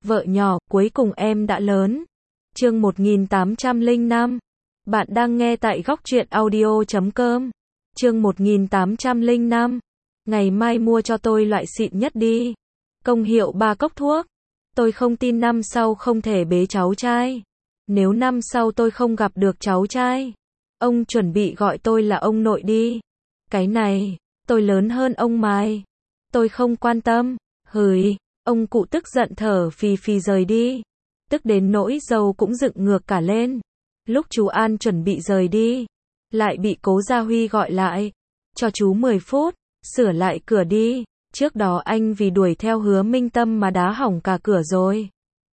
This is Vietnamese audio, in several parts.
Vợ nhỏ, cuối cùng em đã lớn. Chương 1805. Bạn đang nghe tại góc truyện audio.com. Chương 1805. Ngày mai mua cho tôi loại xịn nhất đi. Công hiệu 3 cốc thuốc. Tôi không tin năm sau không thể bế cháu trai. Nếu năm sau tôi không gặp được cháu trai, ông chuẩn bị gọi tôi là ông nội đi. Cái này, tôi lớn hơn ông mày. Tôi không quan tâm. Hửi, ông cụ tức giận thở phì phì rời đi. Tức đến nỗi râu cũng dựng ngược cả lên. Lúc chú An chuẩn bị rời đi, lại bị Cố Gia Huy gọi lại. Cho chú 10 phút, sửa lại cửa đi. Trước đó anh vì đuổi theo Hứa Minh Tâm mà đá hỏng cả cửa rồi.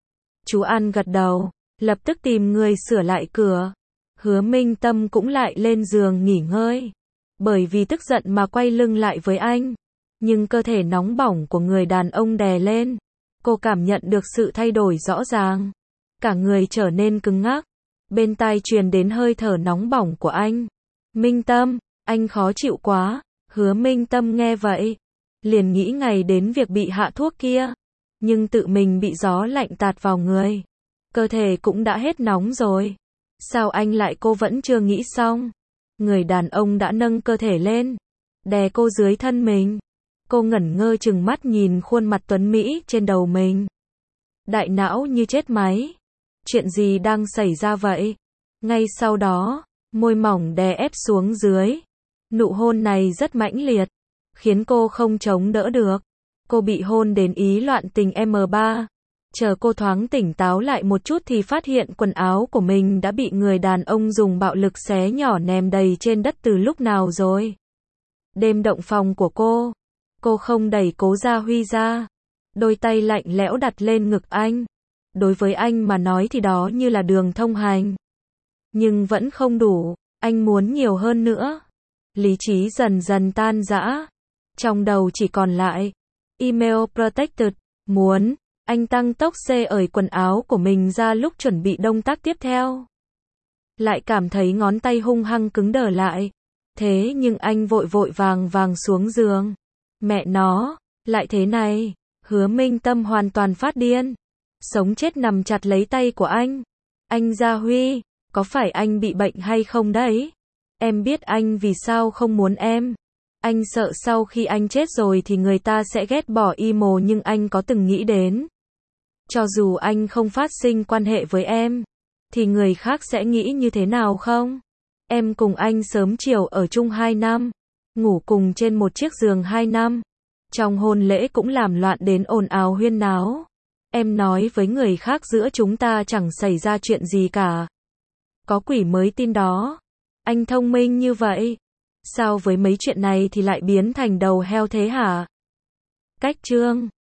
Chú An gật đầu, lập tức tìm người sửa lại cửa. Hứa Minh Tâm cũng lại lên giường nghỉ ngơi. Bởi vì tức giận mà quay lưng lại với anh. Nhưng cơ thể nóng bỏng của người đàn ông đè lên. Cô cảm nhận được sự thay đổi rõ ràng. Cả người trở nên cứng ngắc. Bên tai truyền đến hơi thở nóng bỏng của anh. Minh Tâm, anh khó chịu quá. Hứa Minh Tâm nghe vậy, liền nghĩ ngay đến việc bị hạ thuốc kia. Nhưng tự mình bị gió lạnh tạt vào người. Cơ thể cũng đã hết nóng rồi. Sao anh lại, cô vẫn chưa nghĩ xong. Người đàn ông đã nâng cơ thể lên, đè cô dưới thân mình. Cô ngẩn ngơ trừng mắt nhìn khuôn mặt tuấn mỹ trên đầu mình. Đại não như chết máy. Chuyện gì đang xảy ra vậy? Ngay sau đó, môi mỏng đè ép xuống dưới. Nụ hôn này rất mãnh liệt, khiến cô không chống đỡ được. Cô bị hôn đến ý loạn tình M3. Chờ cô thoáng tỉnh táo lại một chút thì phát hiện quần áo của mình đã bị người đàn ông dùng bạo lực xé nhỏ ném đầy trên đất từ lúc nào rồi. Đêm động phòng của cô không đẩy Cố Gia Huy ra. Đôi tay lạnh lẽo đặt lên ngực anh. Đối với anh mà nói thì đó như là đường thông hành. Nhưng vẫn không đủ, anh muốn nhiều hơn nữa. Lý trí dần dần tan rã. Trong đầu chỉ còn lại Email Protected. Muốn. Anh tăng tốc ởi quần áo của mình ra lúc chuẩn bị động tác tiếp theo. Lại cảm thấy ngón tay hung hăng cứng đờ lại. Thế nhưng anh vội vội vàng xuống giường. Mẹ nó, lại thế này. Hứa Minh Tâm hoàn toàn phát điên. Sống chết nằm chặt lấy tay của anh. Anh Gia Huy, có phải anh bị bệnh hay không đấy? Em biết anh vì sao không muốn em. Anh sợ sau khi anh chết rồi thì người ta sẽ ghét bỏ emo, nhưng anh có từng nghĩ đến, cho dù anh không phát sinh quan hệ với em, thì người khác sẽ nghĩ như thế nào không? Em cùng anh sớm chiều ở chung 2 năm, ngủ cùng trên một chiếc giường 2 năm. Trong hôn lễ cũng làm loạn đến ồn ào huyên náo. Em nói với người khác giữa chúng ta chẳng xảy ra chuyện gì cả. Có quỷ mới tin đó. Anh thông minh như vậy, sao với mấy chuyện này thì lại biến thành đầu heo thế hả? Cách chương